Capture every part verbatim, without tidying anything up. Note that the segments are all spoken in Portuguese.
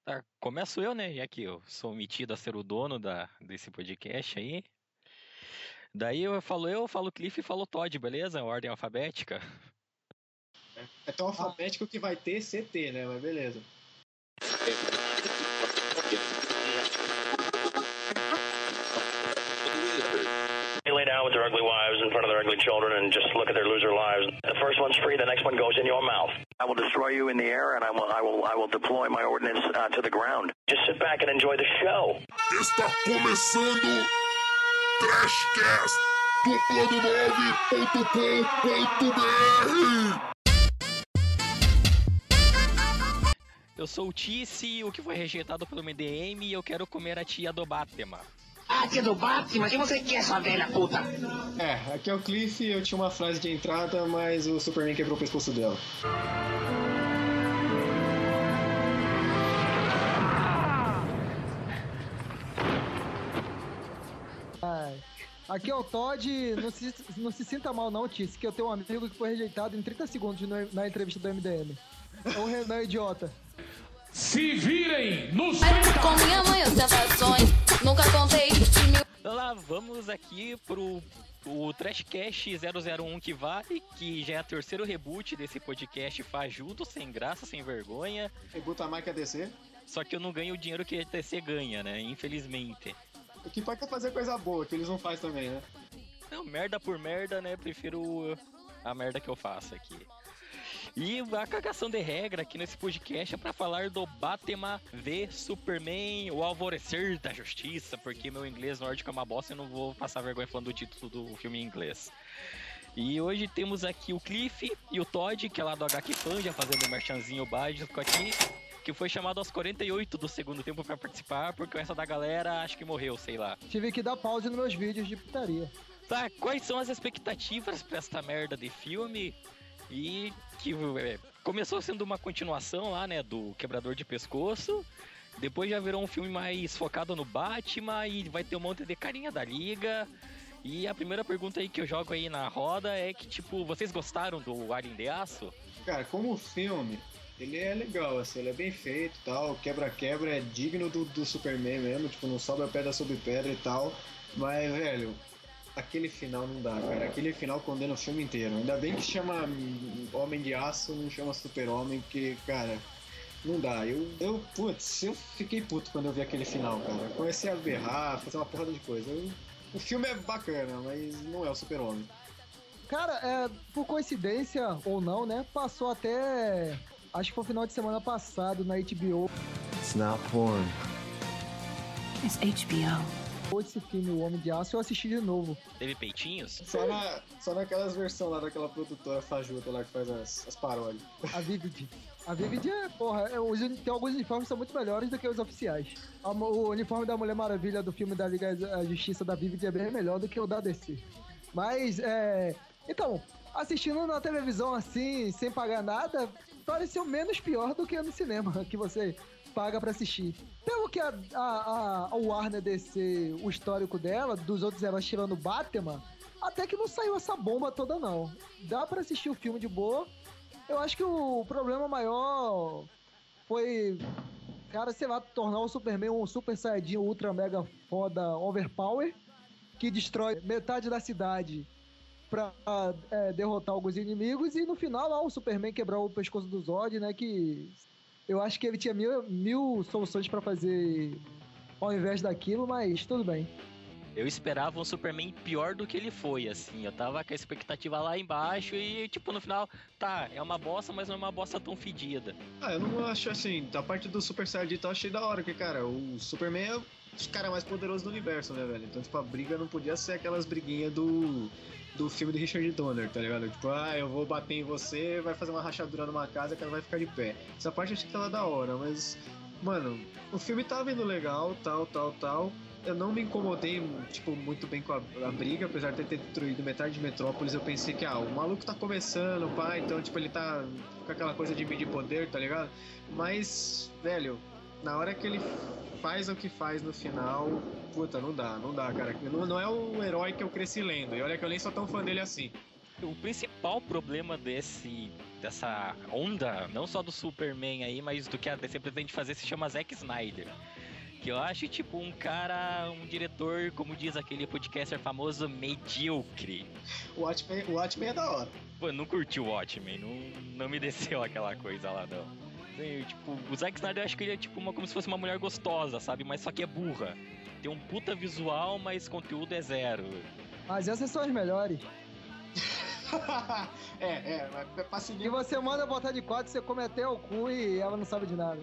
Ah, começo eu, né? Já que eu sou metido a ser o dono da, desse podcast aí. Daí eu falo eu, falo Cliff e falo Todd, beleza? Ordem alfabética. É tão alfabético que vai ter C T, né? Mas beleza. They lay down with their ugly wives in front of their ugly children and just look at their loser lives. The first one's free, the next one goes in your mouth. I will destroy you in the air, and I will, I will, I will deploy my ordnance uh, to the ground. Just sit back and enjoy the show. Está começando Trashcast do plano nove ponto com ponto b r. Eu sou o Tice, o que foi rejeitado pelo M D M, e eu quero comer a tia do Batman. Ah, tia do Batman, o que você quer, sua velha puta? É, aqui é o Cliff, eu tinha uma frase de entrada, mas o Superman quebrou o pescoço dela. Ai. Aqui é o Todd, não se, não se sinta mal não, Tice, que eu tenho um amigo que foi rejeitado em trinta segundos no, na entrevista do M D M. É o Renan Idiota. Se virem nos Com minha mãe eu sensações, nunca contei de mil. Então lá, vamos aqui pro o Trashcast zero zero um que vai, que já é o terceiro reboot desse podcast fajuto, sem graça, sem vergonha. Rebuta a marca D C. Só que eu não ganho o dinheiro que a D C ganha, né? Infelizmente. O que pode é fazer coisa boa, que eles não fazem também, né? Não, merda por merda, né? Prefiro a merda que eu faço aqui. E a cagação de regra aqui nesse podcast é pra falar do Batman v Superman, o Alvorecer da Justiça, porque meu inglês nórdico é uma bosta e eu não vou passar vergonha falando do título do filme em inglês. E hoje temos aqui o Cliff e o Todd, que é lá do H Q Fan, já fazendo um merchanzinho básico aqui, que foi chamado aos quarenta e oito do segundo tempo pra participar, porque essa da galera acho que morreu, sei lá. Tive que dar pause nos meus vídeos de putaria. Tá, quais são as expectativas pra esta merda de filme? E que é, começou sendo uma continuação lá, né, do Quebrador de Pescoço. Depois já virou um filme mais focado no Batman e vai ter um monte de carinha da Liga. E a primeira pergunta aí que eu jogo aí na roda é que, tipo, vocês gostaram do Alien de Aço? Cara, como filme, ele é legal, assim, ele é bem feito e tal. Quebra-quebra é digno do, do Superman mesmo, tipo, não sobra pedra sobre pedra e tal. Mas, velho, aquele final não dá, cara. Aquele final condena o filme inteiro. Ainda bem que chama Homem de Aço, não chama Super-Homem, porque, cara, não dá. Eu, eu, putz, eu fiquei puto quando eu vi aquele final, cara. Eu comecei a berrar, fazer uma porrada de coisa. Eu, o filme é bacana, mas não é o Super-Homem. Cara, é, por coincidência ou não, né, passou até, acho que foi o final de semana passado na H B O. It's not porn. It's H B O. Esse filme, O Homem de Aço, eu assisti de novo. Teve peitinhos? Só, na, só naquelas versões lá daquela produtora fajuta lá que faz as, as paródias. A Vivid. A Vivid é, porra, é, os, tem alguns uniformes que são muito melhores do que os oficiais. A, o uniforme da Mulher Maravilha do filme da Liga da Justiça da Vivid é bem melhor do que o da D C. Mas, é... Então, assistindo na televisão assim, sem pagar nada, pareceu menos pior do que no cinema, que você paga pra assistir. Pelo que a, a, a Warner D C, o histórico dela, dos outros heróis tirando Batman, até que não saiu essa bomba toda não. Dá pra assistir o filme de boa. Eu acho que o problema maior foi, cara, sei lá, tornar o Superman um super saiyajin ultra mega foda overpower, que destrói metade da cidade pra é, derrotar alguns inimigos, e no final lá o Superman quebrar o pescoço do Zod, né, que eu acho que ele tinha mil, mil soluções pra fazer ao invés daquilo, mas tudo bem. Eu esperava um Superman pior do que ele foi, assim. Eu tava com a expectativa lá embaixo e, tipo, no final, tá, é uma bosta, mas não é uma bosta tão fedida. Ah, eu não acho assim, da parte do Super Saiyajin eu achei da hora, porque, cara, o Superman é o cara mais poderoso do universo, né, velho? Então, tipo, a briga não podia ser aquelas briguinhas do, do filme do Richard Donner, tá ligado? Tipo, ah, eu vou bater em você, vai fazer uma rachadura numa casa que ela vai ficar de pé. Essa parte eu achei que tava da hora, mas, mano, o filme tava indo legal, tal, tal, tal. Eu não me incomodei, tipo, muito bem com a, a briga, apesar de ter destruído metade de Metrópolis. Eu pensei que, ah, o maluco tá começando, pá, então, tipo, ele tá com aquela coisa de medir poder, tá ligado? Mas, velho, na hora que ele faz o que faz no final, puta, não dá, não dá, cara. Não, não é o herói que eu cresci lendo, e olha que eu nem sou tão fã dele assim. O principal problema desse dessa onda, não só do Superman aí, mas do que a D C pretende fazer, se chama Zack Snyder. Que eu acho, tipo, um cara, um diretor, como diz aquele podcaster famoso, medíocre. O Watchmen, o Watchmen é da hora. Pô, não curti o Watchmen, não, não me desceu aquela coisa lá, não. Assim, tipo, o Zack Snyder eu acho que ele é tipo uma, como se fosse uma mulher gostosa, sabe? Mas só que é burra. Tem um puta visual, mas conteúdo é zero. Mas essas são as melhores. é, é, é pra seguir. E você manda botar de quatro, você come até o cu e ela não sabe de nada.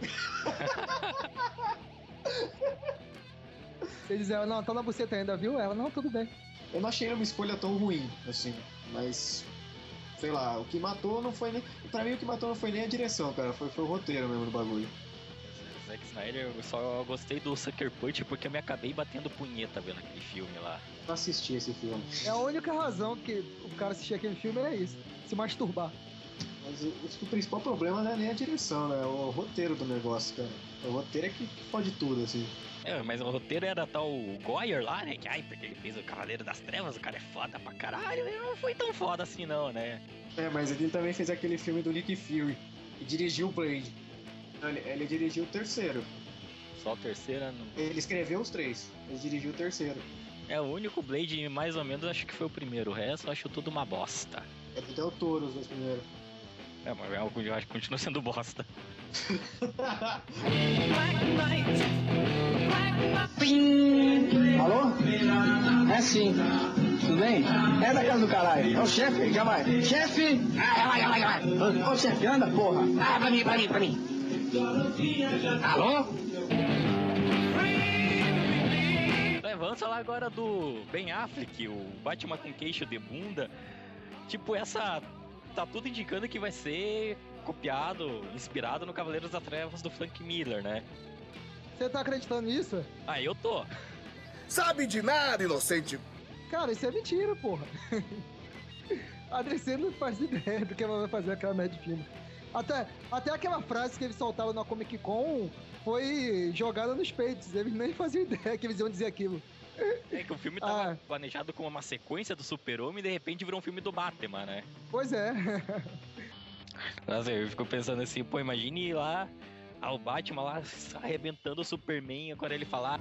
Você diz, ela, não, tá na buceta ainda, viu? Ela, não, tudo bem. Eu não achei uma escolha tão ruim, assim, mas... Sei lá, o que matou não foi nem... Pra mim o que matou não foi nem a direção, cara, foi, foi o roteiro mesmo do bagulho. Zack Snyder, eu só gostei do Sucker Punch porque eu me acabei batendo punheta vendo aquele filme lá. Não assisti esse filme. É a única razão que o cara assistir aquele filme é isso, se masturbar. Mas o, o principal problema não é nem a direção, né? É o roteiro do negócio, cara. O roteiro é que fode tudo, assim. É, mas o roteiro era tal o Goyer lá, né? Que ai, porque ele fez o Cavaleiro das Trevas, o cara é foda pra caralho. E não foi tão foda assim não, né? É, mas ele também fez aquele filme do Nick Fury e dirigiu o Blade. Ele, ele dirigiu o terceiro. Só o terceiro? Não... Ele escreveu os três, ele dirigiu o terceiro. É, o único Blade, mais ou menos, acho que foi o primeiro. O resto eu acho tudo uma bosta. É do Del Toro os dois primeiros. É, mas eu acho que continua sendo bosta. Alô? É sim. Tudo bem? É da casa do caralho. É o chefe? Já vai. Chefe? Ah, já vai, já vai, já vai. Ô, chefe, anda, porra. Ah, pra mim, pra mim, pra mim. Alô? É, vamos falar agora do Ben Affleck, o Batman com queixo de bunda. Tipo, essa... Tá tudo indicando que vai ser copiado, inspirado no Cavaleiros das Trevas do Frank Miller, né? Você tá acreditando nisso? Ah, eu tô. Sabe de nada, inocente. Cara, isso é mentira, porra. A D C não faz ideia do que ela vai fazer aquela merda de filme. Até, até aquela frase que eles soltaram na Comic Con foi jogada nos peitos. Eles nem faziam ideia que eles iam dizer aquilo. É que o filme tava Ah. planejado como uma sequência do Super-Homem e de repente virou um filme do Batman, né? Pois é. Nossa, eu fico pensando assim, pô, imagine lá ah, o Batman lá arrebentando o Superman quando ele falar.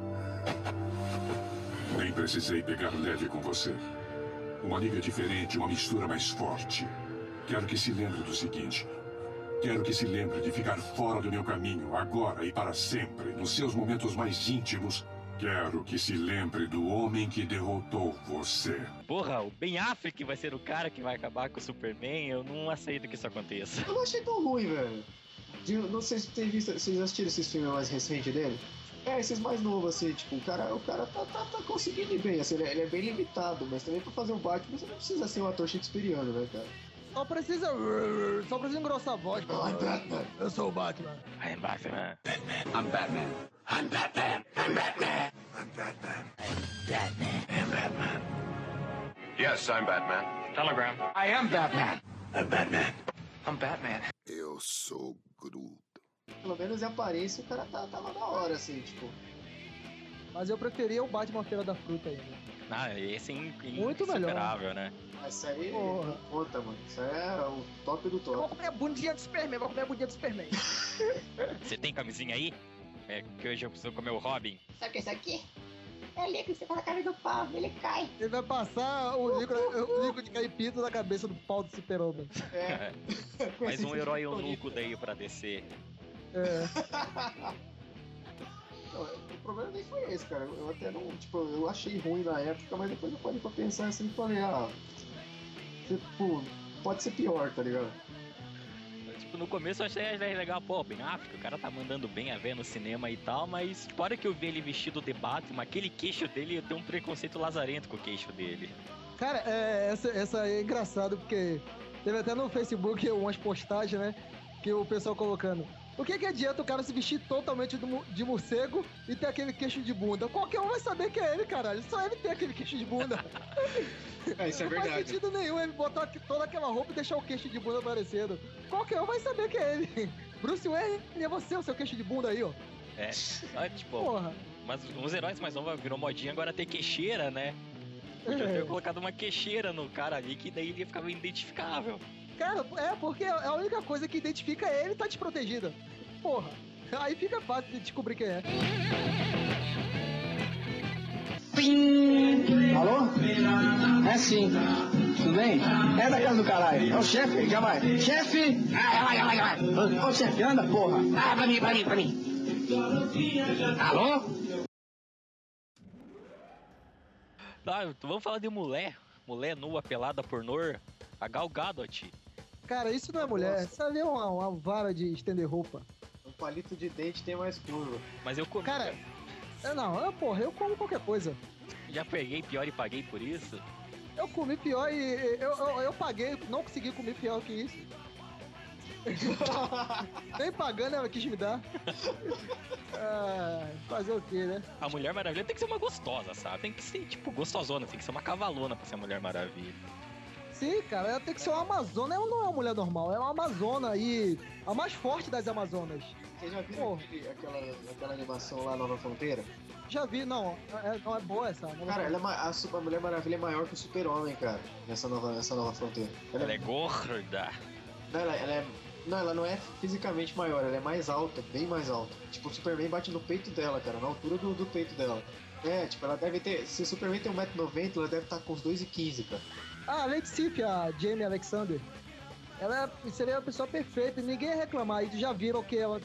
Nem precisei pegar leve com você. Uma liga diferente, uma mistura mais forte. Quero que se lembre do seguinte. Quero que se lembre de ficar fora do meu caminho, agora e para sempre, nos seus momentos mais íntimos. Quero que se lembre do homem que derrotou você. Porra, o Ben Affleck vai ser o cara que vai acabar com o Superman. Eu não aceito que isso aconteça. Eu não achei tão ruim, velho. De- não sei se tem visto, vocês assistiram esses filmes mais recentes dele? É, esses mais novos, assim, tipo, o cara, o cara tá, tá, tá conseguindo ir bem, assim, ele é, ele é bem limitado, mas também pra fazer o Batman você não precisa ser um ator shakespeariano, né, cara? Só precisa. Só precisa engrossar a voz. I'm Batman. Eu sou o Batman. I'm Batman. I'm Batman. I'm Batman. I'm Batman. I'm Batman. Batman. I'm Batman. Yes, I'm Batman. Telegram. I am Batman. I'm Batman. I'm Batman. Eu sou Groot. Pelo menos em aparência o cara tá, tava da hora, assim, tipo. Mas eu preferia o Batman Feira da Fruta ainda. Ah, esse é in- Muito melhor. insuperável, né? Mas isso aí Porra. não conta, mano. Isso aí é o top do Eu vou top. comer a bundinha do Superman, vou comer a bundinha do Superman. Você tem camisinha aí? É que hoje eu preciso comer o Robin. Sabe o que é isso aqui? É ali que você coloca a cabeça do pau, ele cai. Ele vai passar o líquido, o líquido de caipito na cabeça do pau do Super-Homem. É. Mais um herói eunuco daí pra descer. É. Não, o problema nem foi esse, cara. Eu até não, tipo, eu achei ruim na época, mas depois eu parei pra pensar assim e falei, ah, tipo, pode ser pior, tá ligado? Tipo, no começo eu achei legal, pô, Ben Affleck, o cara tá mandando bem a ver no cinema e tal, mas tipo, a hora que eu vi ele vestido de Batman, aquele queixo dele, eu tenho um preconceito lazarento com o queixo dele. Cara, é, essa, essa aí é engraçado porque teve até no Facebook umas postagens, né? Que o pessoal colocando. O que que adianta o cara se vestir totalmente de, mu- de morcego e ter aquele queixo de bunda? Qualquer um vai saber que é ele, caralho. Só ele tem aquele queixo de bunda. É, isso é Não faz verdade. sentido nenhum ele botar aqui toda aquela roupa e deixar o queixo de bunda aparecendo. Qualquer um vai saber que é ele. Bruce Wayne, é você, o seu queixo de bunda aí, ó. É, ah, tipo, Porra. mas uns heróis mais novos virou modinha agora ter queixeira, né? Podia É. ter colocado uma queixeira no cara ali, que daí ele ficava identificável. Cara, é porque a única coisa que identifica ele tá desprotegida. Porra, aí fica fácil de descobrir quem é. Alô? É sim. Tudo bem? É da casa do caralho. É o chefe, já vai. Chefe! Ah, já vai, já vai, já vai. Ô, chefe, anda, porra. Ah, pra mim, pra mim, pra mim. Alô? Ah, vamos falar de mulher. Mulher nua, pelada, pornô. A Gal Gadot. Cara, isso não é mulher. Isso ali é uma, uma vara de estender roupa. Um palito de dente tem mais curva. Mas eu comi. Cara, é, não, eu, porra, eu como qualquer coisa. Já peguei pior e paguei por isso? Eu comi pior e eu, eu, eu paguei, não consegui comer pior que isso. Nem pagando ela quis me dar. Ah, fazer o quê, né? A Mulher Maravilha tem que ser uma gostosa, sabe? Tem que ser, tipo, gostosona, tem que ser uma cavalona pra ser a Mulher Maravilha. Sim, cara, ela tem que ser uma amazona. Ela não é uma mulher normal, ela é uma amazona e a mais forte das amazonas. Você já viu aquele, aquela, aquela animação lá, Nova Fronteira? Já vi, não, é, não é boa essa. Não cara, ela é, a, a Mulher Maravilha é maior que o Super-Homem, cara, nessa nova, nessa nova Fronteira. Ela, ela é gorda. Não, ela, ela é... Não, ela não é fisicamente maior, ela é mais alta, bem mais alta. Tipo, o Superman bate no peito dela, cara, na altura do, do peito dela. É, tipo, ela deve ter... Se o Superman tem um metro e noventa, ela deve estar com uns dois e quinze, cara. Ah, a Lady Sif, a Jamie Alexander. Ela seria a pessoa perfeita, ninguém ia reclamar. E já viram que ela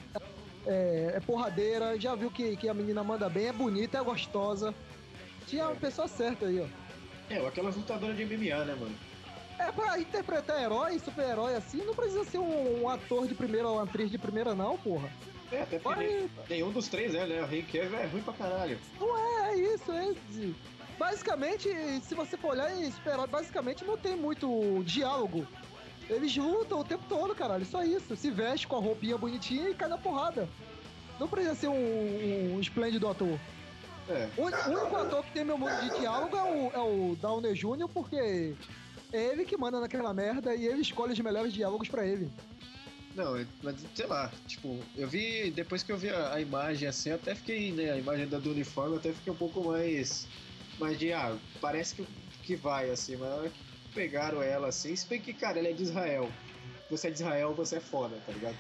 é, é porradeira, já viu que, que a menina manda bem, é bonita, é gostosa. Tinha a pessoa certa aí, ó. É, aquelas lutadoras de M M A, né, mano? É, pra interpretar herói, super-herói assim, não precisa ser um, um ator de primeira ou uma atriz de primeira, não, porra. É, até porque nem, nenhum dos três é, né? O Henry Cavill é ruim pra caralho. Não é, é isso, é isso. Basicamente, se você for olhar em super-herói, basicamente não tem muito diálogo. Eles lutam o tempo todo, caralho, só isso. Se veste com a roupinha bonitinha e cai na porrada. Não precisa ser um, um esplêndido ator. É. O, o único ator que tem meu mundo de diálogo é o, é o Downey Júnior, porque... é ele que manda naquela merda e ele escolhe os melhores diálogos pra ele. Não, mas sei lá, tipo, eu vi, depois que eu vi a, a imagem assim, eu até fiquei, né, a imagem do, do uniforme, eu até fiquei um pouco mais, mais de, ah, parece que, que vai, assim, mas na hora que pegaram ela assim, se bem que, cara, ela é de Israel. Você é de Israel, você é foda, tá ligado?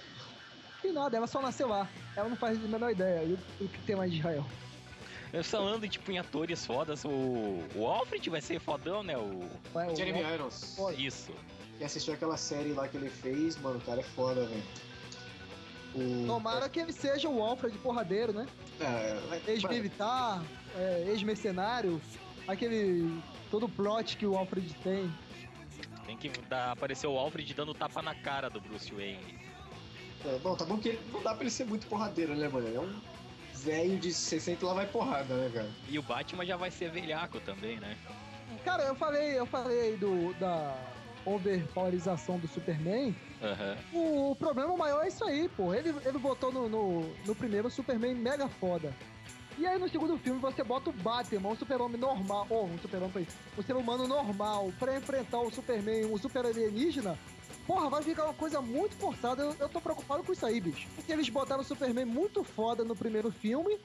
E nada, ela só nasceu lá, ela não faz a menor ideia do que tem mais de Israel. Falando tipo, em atores fodas, o, o Alfred vai ser fodão, né? O, Ué, o Jeremy Al... Irons. Isso. Quem assistiu aquela série lá que ele fez, mano, o cara é foda, velho. O... Tomara que ele seja o Alfred porradeiro, né? É, ex-militar, é, ex-mercenário, aquele... todo plot que o Alfred tem. Tem que dar, aparecer o Alfred dando tapa na cara do Bruce Wayne. É, bom, tá bom que ele, não dá pra ele ser muito porradeiro, né, mano? Ele é um velho de sessenta lá vai porrada, né, cara? E o Batman já vai ser velhaco também, né? Cara, eu falei, eu falei do, da overpowerização do Superman. Uhum. O, o problema maior é isso aí, pô. Ele, ele botou no, no, no primeiro Superman mega foda. E aí no segundo filme você bota o Batman, um super-homem normal, ou um super-homem, um ser humano normal, pra enfrentar o Superman, um super alienígena. Porra, vai ficar uma coisa muito forçada. Eu, eu tô preocupado com isso aí, bicho. Porque eles botaram o Superman muito foda no primeiro filme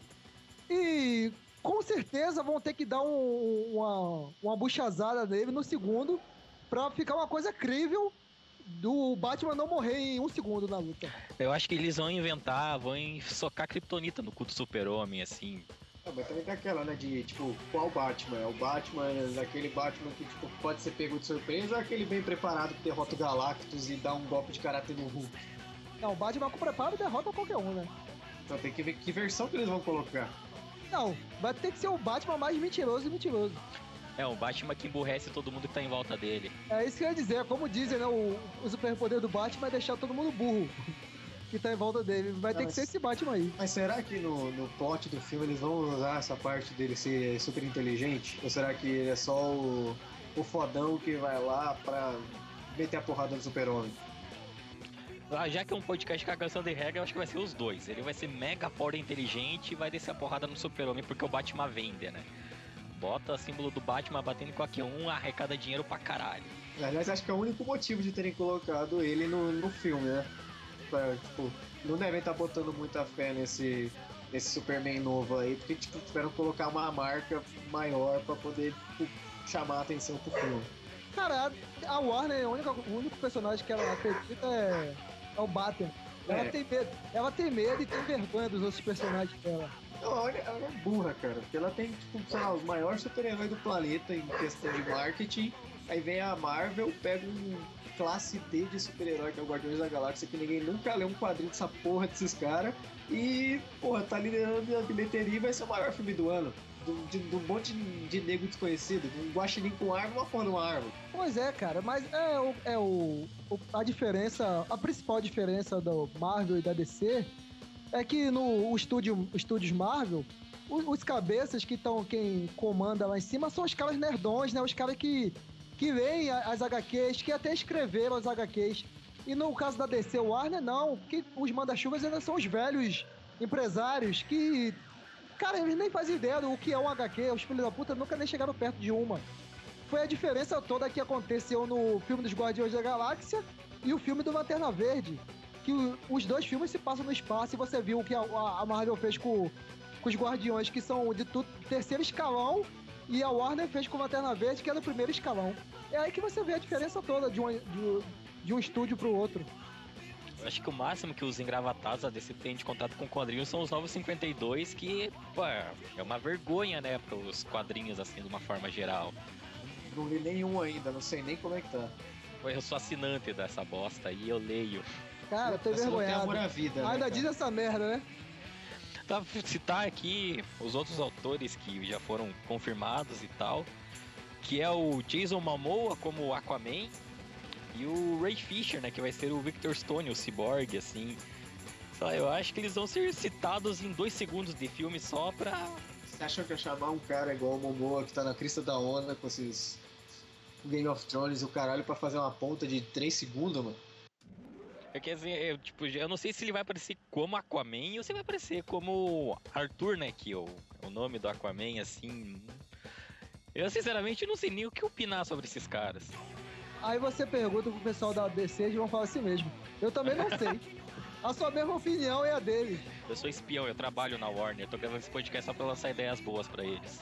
e com certeza vão ter que dar um, uma, uma buchazada nele no segundo pra ficar uma coisa crível do Batman não morrer em um segundo na luta. Eu acho que eles vão inventar, vão socar Kryptonita no cu do Super-Homem, assim. Ah, mas também tem aquela, né, de, tipo, qual Batman? É o Batman, aquele Batman que, tipo, pode ser pego de surpresa ou aquele bem preparado que derrota o Galactus e dá um golpe de karatê no Hulk? Não, o Batman com preparo derrota qualquer um, né? Então tem que ver que versão que eles vão colocar. Não, vai ter que ser o Batman mais mentiroso e mentiroso. É, o Batman que emburrece todo mundo que tá em volta dele. É isso que eu ia dizer, como dizem, né, o, o superpoder do Batman é deixar todo mundo burro que tá em volta dele. Vai ter mas, que ser esse Batman aí. Mas será que no, no plot do filme eles vão usar essa parte dele ser super inteligente? Ou será que ele é só o, o fodão que vai lá pra meter a porrada no Super-Homem? Ah, já que é um podcast cagação de regra, eu acho que vai ser os dois. Ele vai ser mega foda inteligente e vai descer a porrada no Super-Homem, porque o Batman vende, né? Bota o símbolo do Batman batendo em qualquer um, arrecada dinheiro pra caralho. Aliás, acho que é o único motivo de terem colocado ele no, no filme, né? Pra, tipo, não devem estar botando muita fé nesse, nesse Superman novo aí, porque tipo, tiveram que colocar uma marca maior pra poder tipo, chamar a atenção pro filme. Cara, a Warner, a única, o único personagem que ela acredita é, é o Batman. Ela, É. tem medo, ela tem medo e tem vergonha dos outros personagens dela. Não, olha, ela é burra, cara, porque ela tem, tipo, sei lá, os maiores super-heróis do planeta em questão de marketing. Aí vem a Marvel, pega um classe D de super-herói, que é o Guardiões da Galáxia, que ninguém nunca leu um quadrinho dessa porra desses caras. E, porra, tá liderando a bilheteria e vai ser o maior filme do ano. Do, de, do monte de, de nego desconhecido, um guaxinim com arma, uma porra de uma arma. Pois é, cara, mas é, o, é o, o- a diferença, a principal diferença do Marvel e da D C é que no o estúdio, os estúdios Marvel, os, os cabeças que estão, quem comanda lá em cima são os caras nerdões, né? Os caras que, que leem a- as agá quês, que até escreveram as agá quês. E no caso da D C Warner, não, que os manda-chuvas ainda são os velhos empresários que... Cara, eles nem fazem ideia do que é um agá quê, os filhos da puta nunca nem chegaram perto de uma. Foi a diferença toda que aconteceu no filme dos Guardiões da Galáxia e o filme do Lanterna Verde. Que o- os dois filmes se passam no espaço e você viu o que a, a Marvel fez com, com os Guardiões, que são de tu, terceiro escalão, e a Warner fez com o Lanterna Verde, que é do primeiro escalão. É aí que você vê a diferença toda de um, de, de um estúdio pro outro. Eu acho que o máximo que os engravatados da D C têm de contato com quadrinhos são os Novos cinquenta e dois, que, pô, é uma vergonha, né, pros quadrinhos, assim, de uma forma geral. Não li nenhum ainda, não sei nem como é que tá. Pô, eu sou assinante dessa bosta aí, eu leio. Cara, eu tô Você não tem envergonhado. amor à vida, né, Ainda cara? diz essa merda, né? Tá, citar aqui os outros autores que já foram confirmados e tal, que é o Jason Momoa como Aquaman e o Ray Fisher, né, que vai ser o Victor Stone, o Cyborg, assim. Só, eu acho que eles vão ser citados em dois segundos de filme só pra... Você acha que é chamar um cara igual o Momoa, que tá na crista da onda com esses Game of Thrones e o caralho, pra fazer uma ponta de três segundos, mano? É que assim, eu, tipo, eu não sei se ele vai aparecer como Aquaman ou se vai aparecer como Arthur, né, que é o, o nome do Aquaman, assim... Eu, sinceramente, não sei nem o que opinar sobre esses caras. Aí você pergunta pro pessoal da D C, eles vão falar assim mesmo. Eu também não sei. A sua mesma opinião é a deles. Eu sou espião, eu trabalho na Warner, eu tô gravando esse podcast só pra lançar ideias boas pra eles.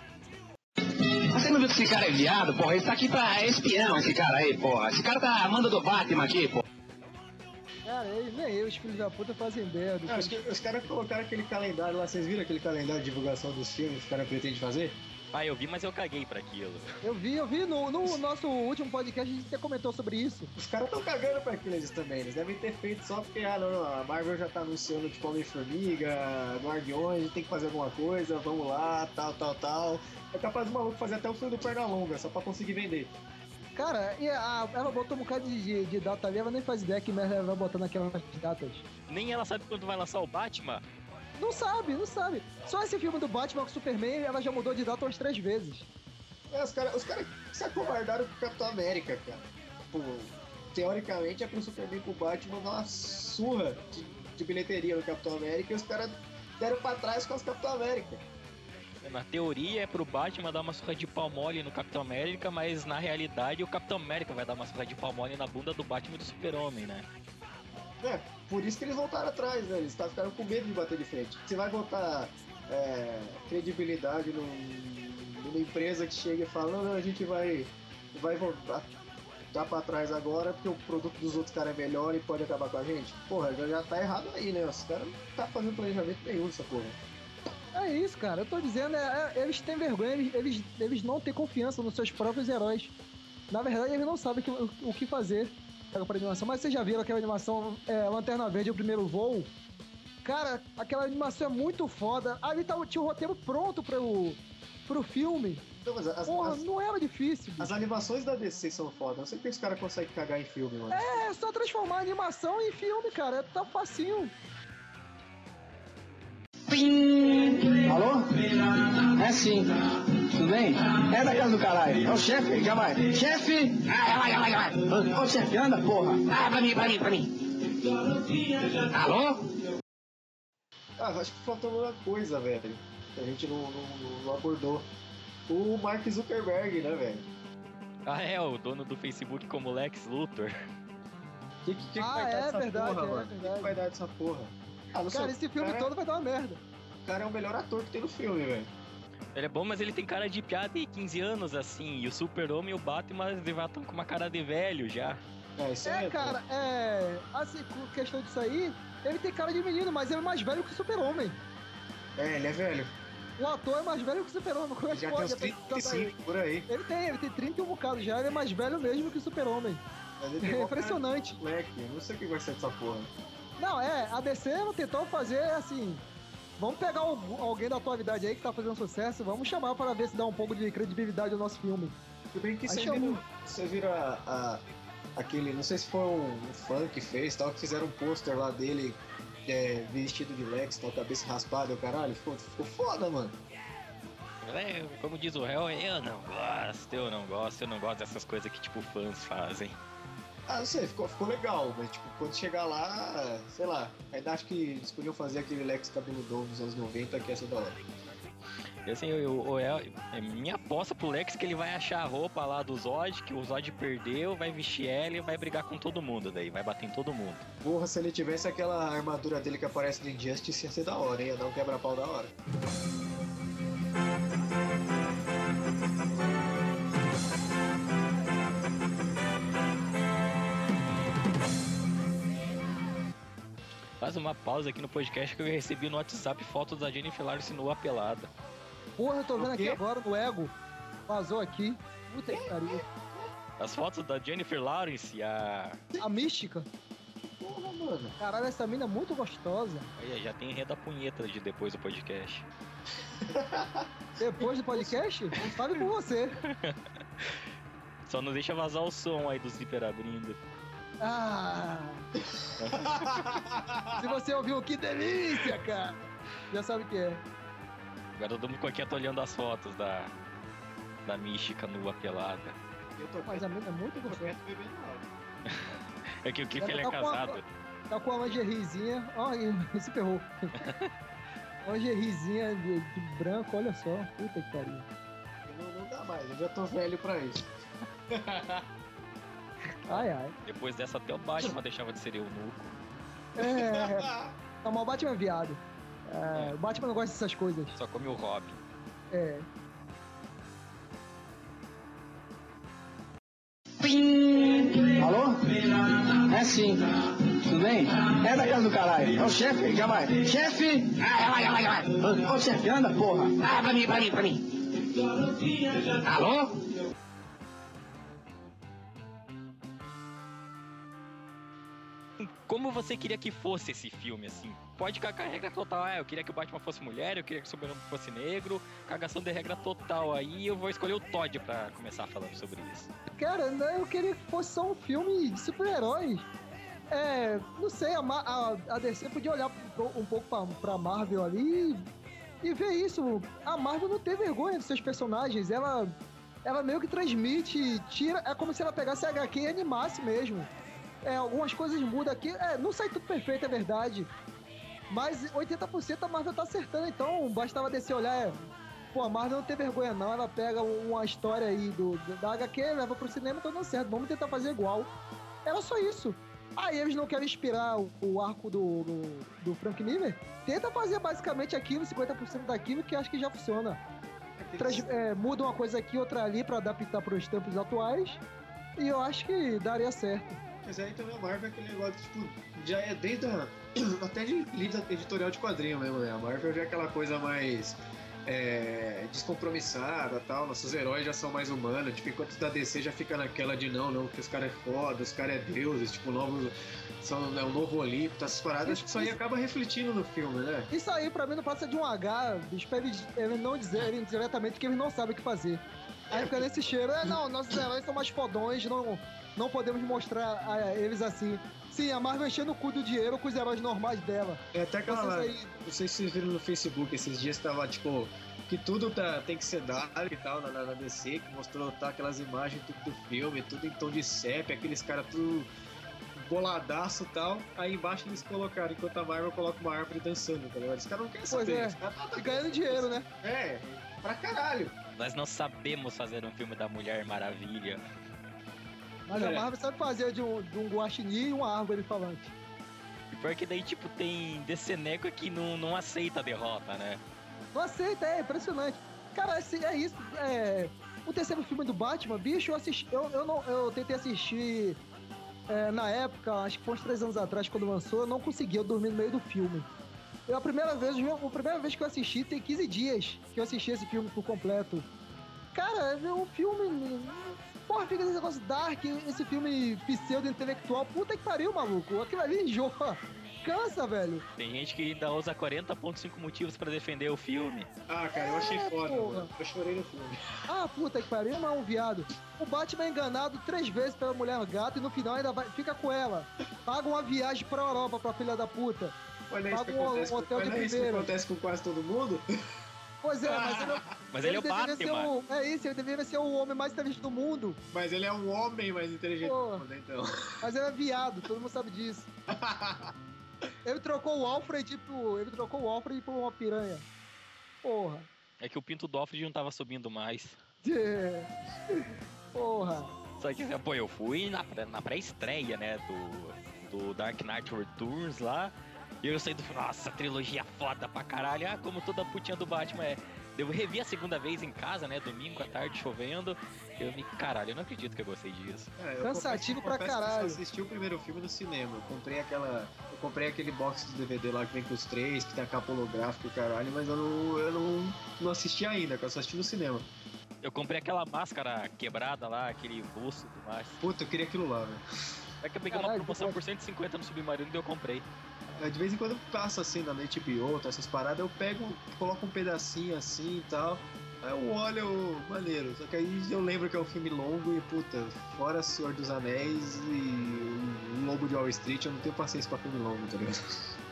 Você não viu que esse cara é viado, porra? Ele tá aqui pra é espião, esse cara aí, porra. Esse cara tá amando do Batman aqui, porra. Cara, eles, nem eu, os filhos da puta, fazem ideia do Não, acho que os caras colocaram aquele calendário lá, vocês viram aquele calendário de divulgação dos filmes que os caras pretendem fazer? Ah, eu vi, mas eu caguei pra aquilo. Eu vi, eu vi no, no nosso último podcast, a gente até comentou sobre isso. Os caras estão cagando pra aquilo eles também, eles devem ter feito só porque, ah não, a Marvel já tá anunciando tipo Homem-Formiga, Guardiões, a gente tem que fazer alguma coisa, vamos lá, tal, tal, tal. É capaz do maluco fazer até o filme do Pernalonga, só pra conseguir vender. Cara, e a, ela botou um bocado de, de, de data ali, ela nem faz ideia que merda ela vai botar naquelas datas. Nem ela sabe quando vai lançar o Batman. Não sabe, não sabe. Só esse filme do Batman com o Superman, ela já mudou de data umas três vezes. É, os caras os cara se acovardaram com o Capitão América, cara. Pô, teoricamente é pro Superman e pro Batman dar uma surra de, de bilheteria no Capitão América e os caras deram pra trás com as Capitão América. Na teoria é pro Batman dar uma surra de pau mole no Capitão América, mas na realidade o Capitão América vai dar uma surra de pau mole na bunda do Batman e do Super-Homem, né? É, por isso que eles voltaram atrás, né? Eles tavam- ficaram com medo de bater de frente. Você vai botar é, credibilidade num- numa empresa que chega e fala, não, não, a gente vai, vai voltar, dar pra trás agora porque o produto dos outros caras é melhor e pode acabar com a gente. Porra, já, já tá errado aí, né? Os caras não tá fazendo planejamento nenhum dessa porra. É isso, cara. Eu tô dizendo, é, é, eles têm vergonha, eles, eles, eles não têm confiança nos seus próprios heróis. Na verdade, eles não sabem que- o, o que fazer pra animação. Mas vocês já viram aquela animação é, Lanterna Verde, o primeiro voo? Cara, aquela animação é muito foda. Ali tá, tinha o roteiro pronto pro, pro filme. Então, mas as, Porra, as, não era difícil. bicho. as animações da D C são foda. Não sei porque os caras conseguem cagar em filme, mano. É só transformar a animação em filme, cara. É tão facinho. Alô? É sim. Tudo bem? É da casa do caralho. É o chefe, já vai. Chefe! Ah, já vai, já vai, já vai. Ô, chefe, anda, porra. Ah, pra mim, pra mim, pra mim. Alô? Ah, acho que faltou uma coisa, velho. Que a gente não, não, não abordou. O Mark Zuckerberg, né, velho? Ah, é, o dono do Facebook como Lex Luthor. O que, que, que, Ah, vai dar é dessa verdade, porra, é mano? O que, que verdade. vai dar dessa porra? Ah, não sei, Cara, esse o filme cara, todo vai dar uma merda. O cara é o melhor ator que tem no filme, velho. Ele é bom, mas ele tem cara de piada de quinze anos, assim. E o Super-Homem e o Batman, eles já estão com uma cara de velho já. É, isso É, aí, cara, é. Assim, com questão disso aí, ele tem cara de menino, mas ele é mais velho que o Super-Homem. É, ele é velho. O ator é mais velho que o Super-Homem. Como é que Já tem pode? uns trinta e cinco por aí. Ele tem, ele tem trinta e um bocado já, ele é mais velho mesmo que o Super-Homem. Mas ele tem É uma impressionante. cara de moleque, eu não sei o que vai ser dessa porra. Não, é, a D C tentou fazer assim. Vamos pegar algum- alguém da atualidade aí que tá fazendo sucesso, vamos chamar para ver se dá um pouco de credibilidade ao nosso filme. Tudo bem que Aí você chamou. vira, você vira a, a- aquele, não sei se foi um, um fã que fez, tal, que fizeram um pôster lá dele é, vestido de Lex, com a cabeça raspada, e o caralho, ficou, ficou foda, mano. É, como diz o réu, eu não gosto, eu não gosto, eu não gosto dessas coisas que, tipo, fãs fazem. Ah, não sei, ficou, ficou legal, mas tipo, quando chegar lá, sei lá, ainda acho que eles podiam fazer aquele Lex cabeludão dos anos noventa, que ia ser da hora. E assim, eu, eu, eu, é minha aposta pro Lex que ele vai achar a roupa lá do Zod, que o Zod perdeu, vai vestir ela e vai brigar com todo mundo daí, vai bater em todo mundo. Porra, se ele tivesse aquela armadura dele que aparece no Injustice, ia ser da hora, hein? Ia dar um quebra-pau da hora. Faz uma pausa aqui no podcast que eu recebi no WhatsApp fotos da Jennifer Lawrence nua pelada. Porra, eu tô vendo O aqui quê? agora no Ego. Vazou aqui. Puta que pariu. As fotos da Jennifer Lawrence, a... A mística. Porra, mano. Caralho, essa mina é muito gostosa. Aí, já tem renda punheta de depois do podcast. Depois do podcast, fale com você. Só não deixa vazar o som aí do zíper abrindo. Ah! Se você ouviu, que delícia, cara! Já sabe o que é. Agora todo mundo aqui olhando as fotos da, da mística nua pelada. Eu tô Mas a mina é muito gostosa. quieto bebendo água. É que o Kiff Ela ele é tá com a- casado. Tá com a lingeriezinha. Ó, ih, se ferrou. Uma lingeriezinha de, de branco, olha só. Puta que pariu. Não, não dá mais, eu já tô velho pra isso. Ai, ai. Depois dessa até o Batman deixava de ser eunuco. É. Não, mas o Batman é viado. É, o Batman não gosta dessas coisas. Só come o Robin. É. Alô? É sim. Tudo bem? É da casa do caralho. É o chefe? Já vai. Chefe? Ah, já vai, já vai, já vai. Ô, chefe, anda, porra. Ah, pra mim, pra mim, pra mim. Alô? Como você queria que fosse esse filme, assim? Pode cagar a regra total. Ah, eu queria que o Batman fosse mulher, eu queria que o Superman fosse negro. Cagação de regra total aí. Eu vou escolher o Todd pra começar falando sobre isso. Cara, né, eu queria que fosse só um filme de super-heróis. É, não sei, a, Ma- a, a D C podia olhar um pouco pra, pra Marvel ali e, e ver isso. A Marvel não tem vergonha dos seus personagens. Ela, ela meio que transmite, tira. É como se ela pegasse a H Q e animasse mesmo. É, algumas coisas mudam aqui. É, não sai tudo perfeito, é verdade. Mas oitenta por cento a Marvel tá acertando, então bastava a D C olhar. É, pô, a Marvel não tem vergonha, não. Ela pega uma história aí do, da H Q, leva pro cinema, tá dando certo. Vamos tentar fazer igual. Era só isso. Aí eles não querem inspirar o, o arco do, do, do Frank Miller. Tenta fazer basicamente aquilo, cinquenta por cento daquilo, que acho que já funciona. Trans, é, muda uma coisa aqui, outra ali pra adaptar pros tempos atuais. E eu acho que daria certo. Mas aí também a Marvel é aquele negócio, tipo, já é desde a... até de lida editorial de quadrinho mesmo, né? A Marvel já é aquela coisa mais é, descompromissada e tal, nossos heróis já são mais humanos, tipo, enquanto da D C já fica naquela de não, não, que os caras é foda, os caras é deuses, tipo, novos, são é um novo Olimpo, essas paradas, acho que isso aí acaba refletindo no filme, né? Isso aí pra mim não passa de um H, bicho, pra eles, eles não dizerem diretamente que eles não sabem o que fazer. Aí fica nesse cheiro, é, não, nossos heróis são mais fodões, não, não podemos mostrar a, eles assim. Sim, a Marvel enchendo o cu do dinheiro com os heróis normais dela. É até aquela Vocês lá, aí- não sei se vocês viram no Facebook esses dias, tava tipo, que tudo tá, tem que ser dado e tal na, na D C, que mostrou tá, aquelas imagens tudo do filme, tudo em tom de sépia, aqueles caras tudo boladaço e tal. Aí embaixo eles colocaram, enquanto a Marvel coloca uma árvore dançando, tá ligado? Os caras não querem Pois saber. é, os caras tá- e ganhando dinheiro, né? É, pra caralho. Nós não sabemos fazer um filme da Mulher Maravilha. Mas É. a Marvel sabe fazer de um, de um guaxinim e uma árvore falante. E pior que daí, tipo, tem deceneco que não, não aceita a derrota, né? Não aceita, é impressionante. Cara, assim, é isso. É... O terceiro filme do Batman, bicho, eu assisti. Eu, eu, não, eu tentei assistir é, na época, acho que foi uns três anos atrás, quando lançou, eu não consegui, eu dormi no meio do filme. Eu, a primeira vez, a primeira vez que eu assisti, tem quinze dias que eu assisti esse filme por completo. Cara, é um filme. Porra, fica esse negócio dark, esse filme pseudo-intelectual. Puta que pariu, maluco. Aquilo ali enjoa. Cansa, velho. Tem gente que ainda usa quarenta ponto cinco motivos pra defender o filme. Ah, cara, eu achei É, foda, porra. mano. Eu chorei no filme. Ah, puta que pariu, não, um viado. O Batman é enganado três vezes pela mulher gato e no final ainda vai, fica com ela. Paga uma viagem pra Europa pra filha da puta. Olha isso que Paga um, acontece, um com, hotel de olha isso que primeiro. acontece com quase todo mundo. Pois é, mas ele, Mas ele é o deveria ser Batman. o, É isso, ele deveria ser o homem mais inteligente do mundo. Mas ele é um homem mais inteligente Pô. do mundo, então. Mas ele é viado, todo mundo sabe disso. Ele trocou o Alfred pro. Ele trocou o Alfred por uma piranha. Porra. É que o pinto do Alfred não tava subindo mais. Porra. Só que, pô, eu fui na, pré- na pré-estreia, né, do, do Dark Knight Returns lá. E eu saí do filme, nossa, trilogia foda pra caralho. Ah, como toda putinha do Batman é. Eu revi a segunda vez em casa, né, domingo à tarde, chovendo. Eu vi, caralho, eu não acredito que eu gostei disso. É, eu Cansativo confesso- pra confesso que caralho. Eu só assisti o primeiro filme no cinema. Eu comprei aquela. Eu comprei aquele box de D V D lá que vem com os três, que tem a capa holográfica e caralho, mas eu não, eu não, não assisti ainda, que eu só assisti no cinema. Eu comprei aquela máscara quebrada lá, aquele bolso do macho. Puta, eu queria aquilo lá, velho. É que eu peguei uma Caralho, promoção pô. por cento e cinquenta no Submarino e eu comprei. É, de vez em quando eu passo assim na H B O, tá, essas paradas, eu pego, coloco um pedacinho assim e tal. Aí eu olho, eu- maneiro. Só que aí eu lembro que é um filme longo e, puta, fora Senhor dos Anéis e o Lobo de Wall Street, eu não tenho paciência pra filme longo, tá ligado?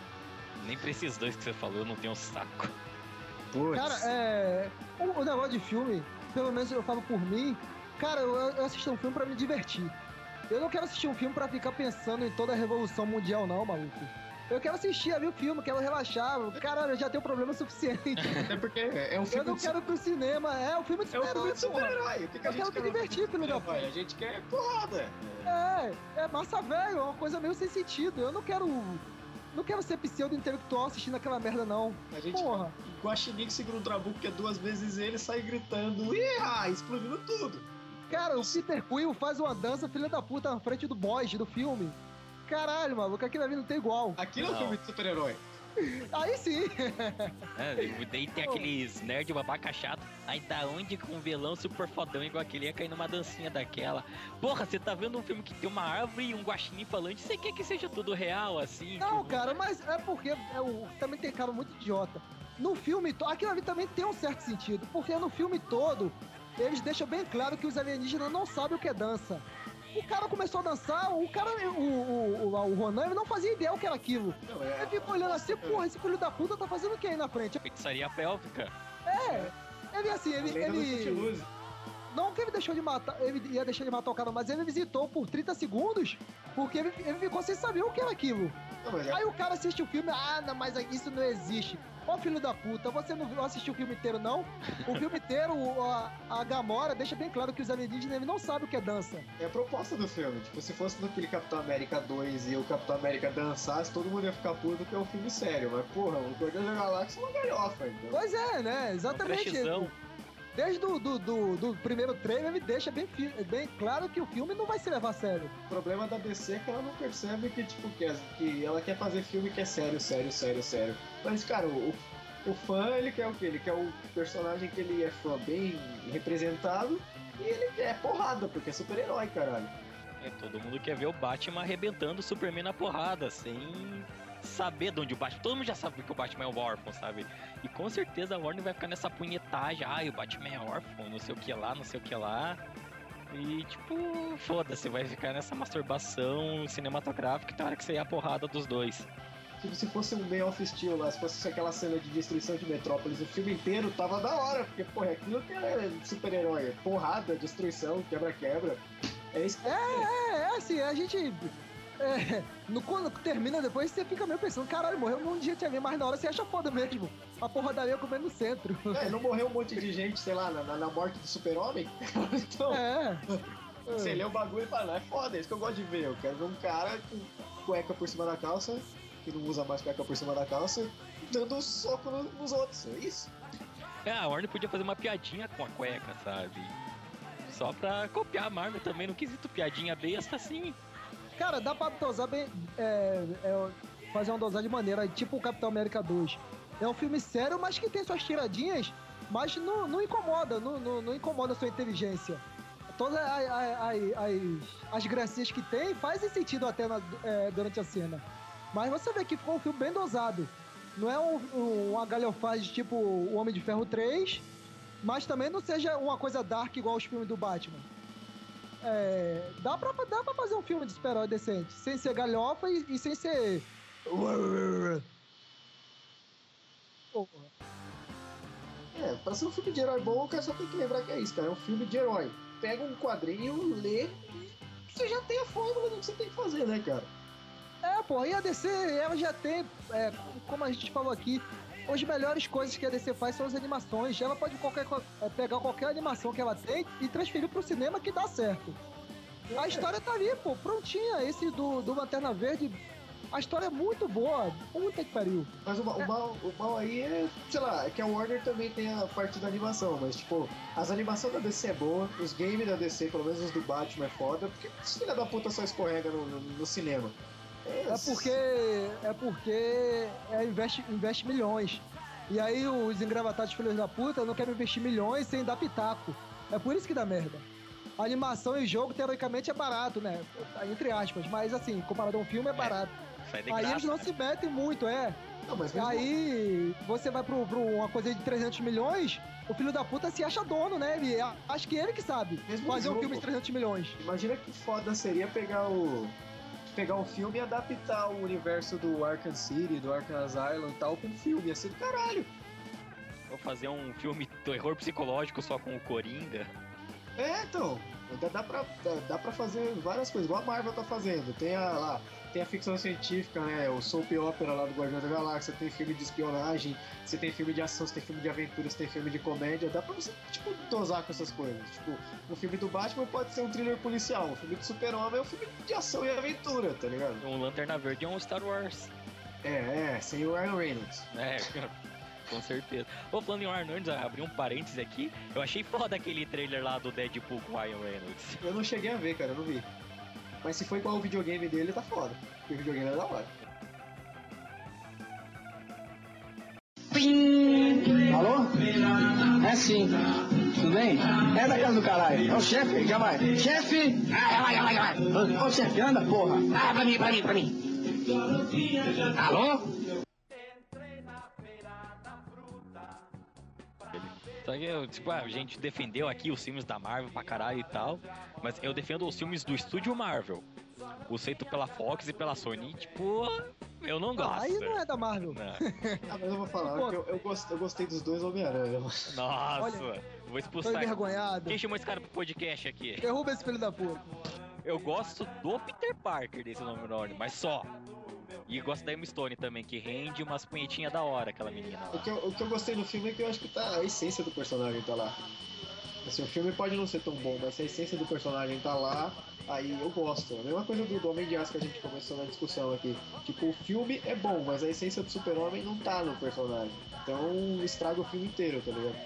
Nem pra esses dois que você falou, eu não tenho um saco. Putz. Cara, é. O, o negócio de filme, pelo menos eu falo por mim, cara, eu, eu assisto um filme pra me divertir. Eu não quero assistir um filme pra ficar pensando em toda a revolução mundial, não, maluco. Eu quero assistir ali o filme, quero relaxar. Caralho, eu já tenho problema suficiente. Até porque é um Eu filme não de quero ir pro cinema. É um filme de É um filme de super-herói, porra. super-herói. O que, que a Eu gente quero quer me divertir, filho da vai? A gente quer porrada. É, é massa velho, é uma coisa meio sem sentido. Eu não quero. Não quero ser pseudo-intelectual assistindo aquela merda, não. A gente, Porra. o Guaxinim que segura um trabuco que é duas vezes ele, sai gritando, ih, explodindo tudo. Cara, o Peter Quill faz uma dança, filha da puta, na frente do boss do filme. Caralho, maluco, aquilo ali não tem igual. Aquilo é um Não. filme de super-herói. Aí sim. É, e daí tem aqueles nerd babaca chato. Aí da onde com um vilão super fodão igual aquele ia cair numa dancinha daquela? Porra, você tá vendo um filme que tem uma árvore e um guaxinim falante, você quer que seja tudo real, assim? Não, tipo, cara, mas é porque é o, também tem cara muito idiota. No filme todo, aquilo ali também tem um certo sentido, porque no filme todo, eles deixam bem claro que os alienígenas não sabem o que é dança. O cara começou a dançar, o cara, o, o, o, o Ronan, ele não fazia ideia o que era aquilo. Não, é, Ele ficou olhando assim, porra, esse filho da puta tá fazendo o que aí na frente? feitiçaria pélvica. É, ele assim, ele... Lenda do ele... Footloose. Não que ele deixou de matar, ele ia deixar de matar o cara, mas ele visitou por trinta segundos, porque ele, ele ficou sem saber o que era aquilo. Não, mas é- Aí o cara assiste o filme, ah, não, mas isso não existe. Ó, filho da puta, você não viu- assistiu o filme inteiro, não? O filme inteiro, o- a, a Gamora deixa bem claro que os alienígenas ele não sabem o que é dança. É a proposta do filme. Tipo, se fosse naquele Capitão América dois e o Capitão América dançasse, todo mundo ia ficar puto que é um filme sério. Mas, porra, o Guardiões da Galáxia é uma galhofa, então. Pois é, né? Exatamente. Um trashzão. Desde do, do, do, do primeiro trailer, ele deixa bem, fi- bem claro que o filme não vai se levar a sério. O problema da D C é que ela não percebe que, tipo, que, as- que ela quer fazer filme que é sério, sério, sério, sério. Mas, cara, o, o fã, ele quer o quê? Ele quer o personagem que ele é fã bem representado e ele quer porrada, porque é super-herói, caralho. É, todo mundo quer ver o Batman arrebentando o Superman na porrada, sem saber de onde o Batman... Todo mundo já sabe que o Batman é o órfão, sabe? E com certeza a Warner vai ficar nessa punhetagem. Ai, o Batman é órfão, não sei o que lá, não sei o que lá. E, tipo, foda-se, vai ficar nessa masturbação cinematográfica que tem hora que sair a porrada dos dois. Tipo, se fosse um Man of Steel lá, se fosse aquela cena de destruição de Metrópolis, o filme inteiro tava da hora, porque, porra, aquilo que é super-herói, porrada, destruição, quebra-quebra. É isso que É, é, é assim, a gente. É, no, quando termina depois, você fica meio pensando, caralho, morreu um monte de gente ali, mas na hora você acha foda mesmo. A porradaria comendo no centro. É, não morreu um monte de gente, sei lá, na, na morte do super-homem? Então, É. você lê o bagulho e fala, não, é foda, é isso que eu gosto de ver. Eu quero ver um cara com cueca por cima da calça, que não usa mais cueca por cima da calça, dando um soco no- nos outros, é isso. É, a Warner podia fazer uma piadinha com a cueca, sabe? Só pra copiar a Marvel também, no quesito piadinha besta, assim. Cara, dá pra dosar bem... É, é, fazer uma dosagem maneira, tipo o Capitão América dois. É um filme sério, mas que tem suas tiradinhas, mas não, não incomoda, não, não, não incomoda a sua inteligência. Todas as, as, as gracinhas que tem fazem sentido até na, é, durante a cena. Mas você vê que ficou um filme bem dosado. Não é um, um, uma galhofagem tipo o Homem de Ferro três, mas também não seja uma coisa dark igual os filmes do Batman. É, dá, pra, dá pra fazer um filme de super-herói decente, sem ser galhofa e, e sem ser... Porra. É, pra ser um filme de herói bom, o cara só tem que lembrar que é isso, cara. É um filme de herói. Pega um quadrinho, lê e você já tem a fórmula do que você tem que fazer, né, cara? É, pô, e a D C, ela já tem, é, como a gente falou aqui, as melhores coisas que a D C faz são as animações. Ela pode qualquer, é, pegar qualquer animação que ela tem e transferir pro cinema que dá certo. A história tá ali, pô, prontinha. Esse do, do Lanterna Verde, a história é muito boa. Puta que pariu. Mas o, é. o, mal, o mal aí é, sei lá, é que a Warner também tem a parte da animação, mas tipo, as animações da D C é boa, os games da D C, pelo menos os do Batman, é foda, porque esse filho da puta só escorrega no, no, no cinema. É porque, é porque é, investe, investe milhões. E aí os engravatados filhos da puta não querem investir milhões sem dar pitaco. É por isso que dá merda. A animação e jogo, teoricamente, é barato, né? Entre aspas, mas assim, comparado a um filme, é barato. É, aí graça, eles não né? se metem muito, é. Não, mas aí você vai pro, pro uma coisa de trezentos milhões, o filho da puta se acha dono, né? Ele, acho que ele que sabe mesmo fazer jogo, um filme de trezentos milhões. Imagina que foda seria pegar o... pegar um filme e adaptar o universo do Arkham City, do Arkham Asylum e tal, com um filme, ia ser do caralho. Vou fazer um filme terror psicológico só com o Coringa. É, então, dá, dá, pra, dá, dá pra fazer várias coisas, igual a Marvel tá fazendo. Tem a, lá, tem a ficção científica, né, o soap opera lá do Guardiões da Galáxia, tem filme de espionagem, você tem filme de ação, você tem filme de aventura, você tem filme de comédia, dá pra você, tipo, dosar com essas coisas. Tipo, o filme do Batman pode ser um thriller policial, o filme do Super-Homem é um filme de ação e aventura, tá ligado? Um Lanterna Verde é um Star Wars. É, é, sem o Ryan Reynolds. É, com certeza. Ô, falando em Ryan Reynolds, abri um parênteses aqui, eu achei foda aquele trailer lá do Deadpool com o Ryan Reynolds. Eu não cheguei a ver, cara, eu não vi. Mas se foi igual o videogame dele, tá foda. Porque o videogame é da hora. Pim! Alô? É sim. Tudo bem? É da casa do caralho. É o chefe? Já vai. Chefe! Ah, vai, vai, vai. Ô, chefe, anda, porra. Ah, pra mim, pra mim, pra mim. Alô? Só que, eu, tipo, a gente defendeu aqui os filmes da Marvel pra caralho e tal, mas eu defendo os filmes do estúdio Marvel. O feito pela Fox e pela Sony, tipo, eu não gosto. Aí não é da Marvel. Não. Ah, mas eu vou falar, eu, eu, gost, eu gostei dos dois Homem-Aranha. Nossa, olha, vou expulsar. Tô envergonhado. Quem chamou esse cara pro podcast aqui? Derruba esse filho da puta. Eu gosto do Peter Parker desse nome nome, mas só. E gosto da Emma Stone também, que rende umas punhetinhas da hora, aquela menina lá. O que, eu, o que eu gostei do filme é que eu acho que tá, a essência do personagem tá lá. Assim, o filme pode não ser tão bom, mas se a essência do personagem tá lá, aí eu gosto. A mesma coisa do, do Homem de Aço que a gente começou na discussão aqui. Tipo, o filme é bom, mas a essência do Super-Homem não tá no personagem. Então estraga o filme inteiro, tá ligado?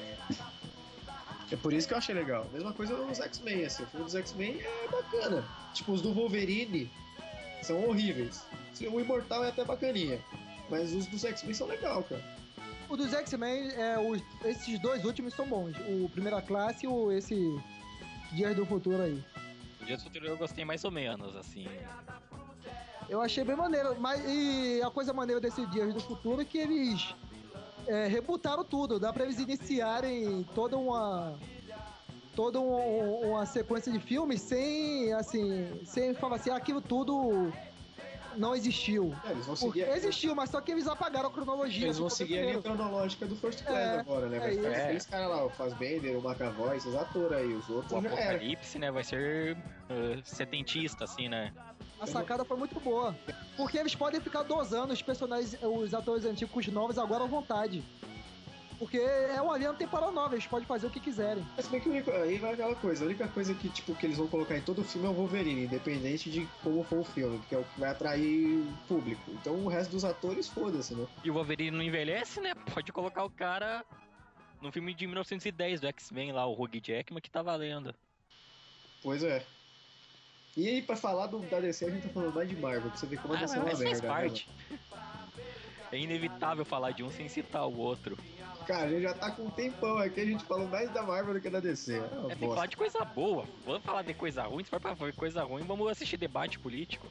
É por isso que eu achei legal. Mesma coisa dos X-Men, assim. O filme dos X-Men é bacana. Tipo, os do Wolverine são horríveis. O Imortal é até bacaninha. Mas os dos X-Men são legal, cara. O dos X-Men, é, os, esses dois últimos são bons. O Primeira Classe e o, esse Dias do Futuro aí. Dias do Futuro eu gostei mais ou menos, assim. Eu achei bem maneiro. Mas, e a coisa maneira desses Dias do Futuro é que eles é, rebutaram tudo. Dá pra eles iniciarem toda uma... toda uma, uma sequência de filmes sem, assim... sem falar assim, aquilo tudo... não existiu. É, eles vão seguir existiu, mas só que eles apagaram a cronologia. Eles vão seguir a linha cronológica do First Class é, agora, né? Vai é ficar aqueles caras lá, o Fassbender, o McAvoy, esses atores aí, os outros o já Apocalipse, era. Né? Vai ser uh, setentista, assim, né? A sacada foi muito boa. Porque eles podem ficar dosando os personagens, os atores antigos com os novos agora à vontade. Porque é uma linha temporal nova, eles podem fazer o que quiserem. Mas bem que único, aí vai aquela coisa, a única coisa que, tipo, que eles vão colocar em todo o filme é o Wolverine, independente de como for o filme, porque é o que vai atrair público. Então o resto dos atores, foda-se, né? E o Wolverine não envelhece, né? Pode colocar o cara no filme de mil novecentos e dez do X-Men lá, o Hugh Jackman, que tá valendo. Pois é. E aí, pra falar do, da D C, a gente tá falando mais de Marvel, pra você ver como a Ah, D C é uma mas faz merda. parte. É inevitável falar de um sem citar o outro. Cara, a gente já tá com um tempão aqui, a gente falou mais da Marvel do que da D C. É, É, tem que falar de coisa boa. Vamos falar de coisa ruim, se for pra falar de coisa ruim, vamos assistir debate político.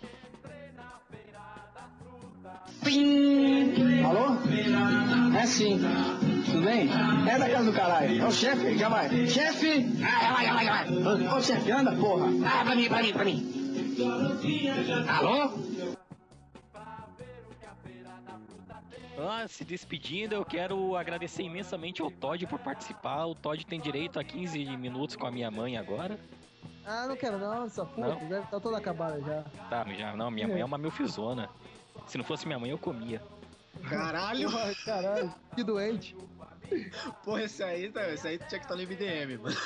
Pim! Alô? É sim. Tudo bem? É da casa do caralho. É o chefe, já vai. Chefe! Ah, já vai, já vai, já vai. Ô, chefe, anda, porra. Ah, pra mim, pra mim, pra mim. Alô? Ah, se despedindo, eu quero agradecer imensamente ao Todd por participar. O Todd tem direito a quinze minutos com a minha mãe agora. Ah, não quero não, essa puta. Não? Deve estar toda acabada já. Tá, já não, minha mãe é uma milfizona. Se não fosse minha mãe, eu comia. Caralho! Porra, caralho, que doente. Porra, esse aí, tá- esse aí tinha que estar no M D M, mano.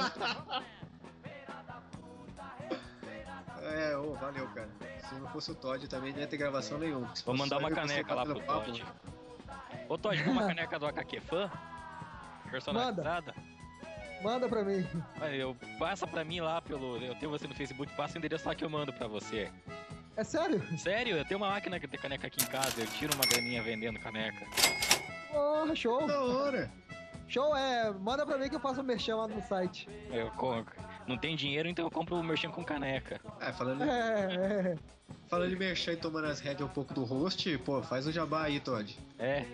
É, ô, valeu, cara. Se não fosse o Todd, também não ia ter gravação nenhuma. Se Vou fosse mandar só uma eu e você caneca lá pro batendo papo, Todd. Ô Todd, tem uma caneca do H Q Fã? Personalizada? Manda pra mim. Olha, eu, passa pra mim lá pelo... Eu tenho você no Facebook, passa o endereço lá que eu mando pra você. É sério? Sério, eu tenho uma máquina que tem caneca aqui em casa, eu tiro uma graninha vendendo caneca. Porra, show. Da hora. Show, é. Manda pra mim que eu faço o merchan lá no site. Eu co- não tem dinheiro, então eu compro o merchan com caneca. É, falando, É, é. falando de merchan e tomando as rédeas um pouco do host, pô, faz o jabá aí, Todd. É,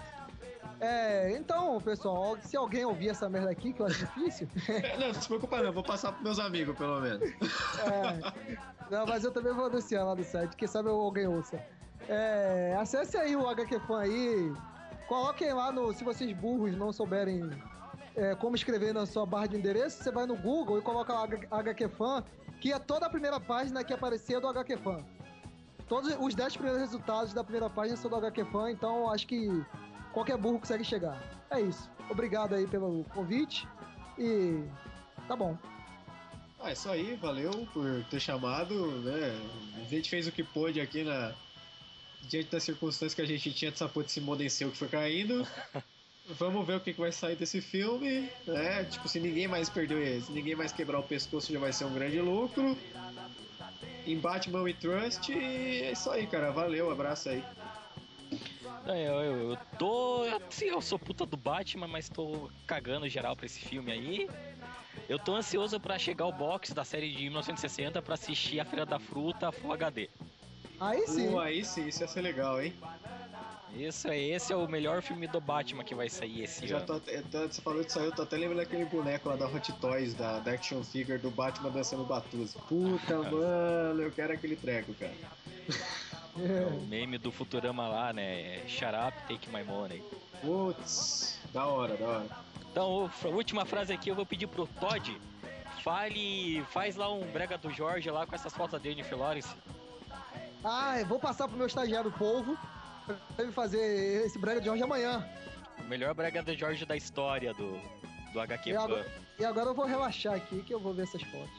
É, então, pessoal, se alguém ouvir essa merda aqui, que eu acho difícil. É, não, não se preocupa não, vou passar pros meus amigos, pelo menos. É, não, mas eu também vou anunciar lá no site, quem sabe alguém ouça. É, acesse aí o H Q Fan aí, coloquem lá no. Se vocês burros não souberem é, como escrever na sua barra de endereço, você vai no Google e coloca lá H Q Fan, que é toda a primeira página que aparecer do H Q Fan. Todos os dez primeiros resultados da primeira página são do H Q Fan, então acho que qualquer burro consegue chegar. É isso. Obrigado aí pelo convite e tá bom. Ah, é isso aí, valeu por ter chamado, né? A gente fez o que pôde aqui na... diante das circunstâncias que a gente tinha dessa porra desse modem seu que foi caindo. Vamos ver o que que vai sair desse filme, né? Tipo, se ninguém mais perder, se ninguém mais quebrar o pescoço, já vai ser um grande lucro. Em Batman We Trust, e é isso aí, cara. Valeu, abraço aí. É, eu, eu, eu tô. Assim, eu sou puta do Batman, mas tô cagando geral pra esse filme aí. Eu tô ansioso pra chegar o box da série de mil novecentos e sessenta pra assistir a Feira da Fruta Full H D. Aí sim. Pô, aí sim, isso ia ser legal, hein? Esse, é- esse é o melhor filme do Batman que vai sair esse Já ano. tô, até- tô- você falou disso aí, eu tô até lembrando daquele boneco lá da Hot Toys, da, da action figure do Batman dançando Batuza. Puta, mano, eu quero aquele treco, cara. É o meme do Futurama lá, né? Shut up, take my money. Putz, da hora, da hora. Então, a última frase aqui eu vou pedir pro Todd. Fale, faz lá um brega do Jorge lá com essas fotos da Jennifer Lawrence. Ah, eu vou passar pro meu estagiário Polvo pra ele fazer esse brega de hoje amanhã. O melhor brega do Jorge da história do, do H Q E Fan. agora, e agora eu vou relaxar aqui que eu vou ver essas fotos.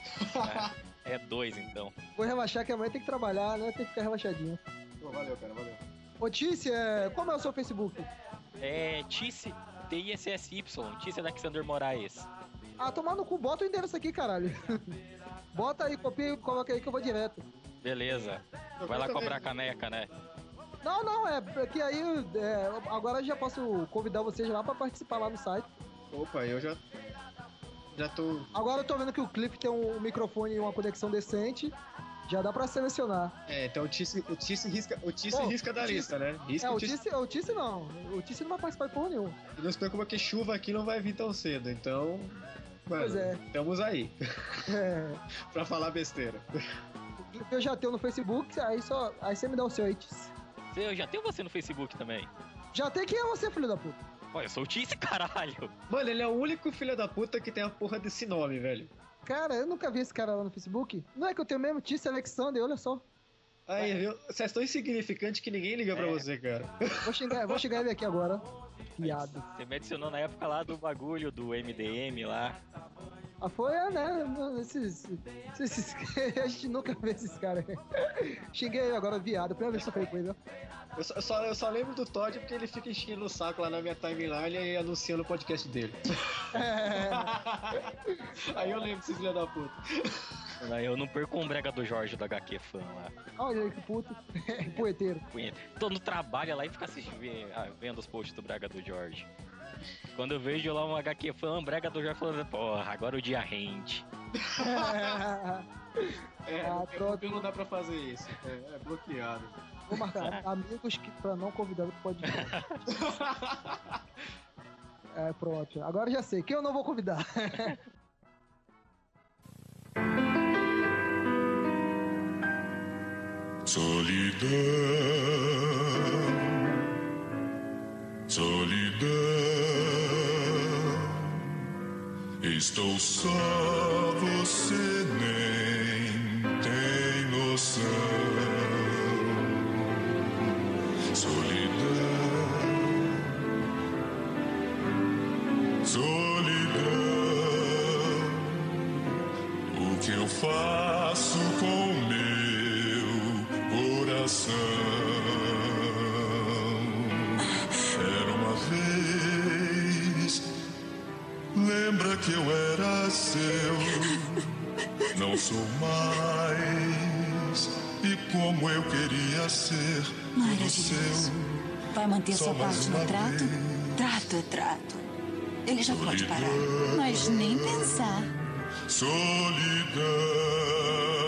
É, é dois, então. Vou relaxar que amanhã tem que trabalhar, né? Tem que ficar relaxadinho. Pô, valeu, cara, valeu. Ô Tícia, é, como é o seu Facebook? É Tice, T I S S Y, Tice Alexander Moraes. Ah, tomar no cu, bota o endereço aqui, caralho. Bota aí, copia e coloca aí que eu vou direto. Beleza. Vai lá cobrar a caneca, né? Não, não, é que aí é, agora eu já posso convidar vocês lá pra participar lá no site. Opa, eu já. Já tô. Agora eu tô vendo que o clipe tem um microfone e uma conexão decente. Já dá pra selecionar. É, então o Tice, o Tice risca, o Tice Pô, risca da o Tice- lista, né? Risca É, o o Tice. Tice, o Tice não. O Tice não vai participar de porra nenhuma. E não se preocupa que chuva aqui não vai vir tão cedo, então. Mano, Pois é. estamos aí. É, Pra falar besteira. o clipe eu já tenho no Facebook, aí só. Aí você me dá o seu aí, Tice. Eu já tenho você no Facebook também. Já tem quem é você, filho da puta. Pô, eu sou o Tice, caralho. Mano, ele é o único filho da puta que tem a porra desse nome, velho. Cara, eu nunca vi esse cara lá no Facebook. Não é que eu tenho mesmo Tice Alexander, olha só. Aí, viu? Você é tão insignificante que ninguém liga pra É. você, cara. Vou xingar, vou xingar ele aqui agora. Viado. Você me adicionou na época lá do bagulho do M D M lá. Ah, foi, né? Esses. esses a gente nunca vê esses caras. Xinguei agora, viado. Primeira vez que eu falei com ele, ó. Eu só, eu, só, eu só lembro do Todd porque ele fica enchendo o saco lá na minha timeline e anunciando o podcast dele. É. Aí eu lembro desses filha da puta. Eu não perco um brega do Jorge do H Q Fã lá. Olha aí que puto. Punheteiro. Tô no trabalho lá e fica assistindo, vendo os posts do brega do Jorge. Quando eu vejo lá um H Q Fã, um brega do Jorge falando, porra, agora o dia rende. É, ah, pronto. Não dá pra fazer isso. É, é bloqueado. Vou marcar amigos que pra não convidar pro podcast. É, pronto. Agora já sei. Quem eu não vou convidar? Solidão, solidão, estou só, você nem tem noção. Solidão, solidão, o que eu faço com o meu coração? Era uma vez, lembra que eu era seu, não sou mais, e como eu queria ser tudo seu. Vai manter Só sua mais parte uma no trato? vez. Trato é trato. Ele já pode Solidão. parar, mas nem pensar. Solidão.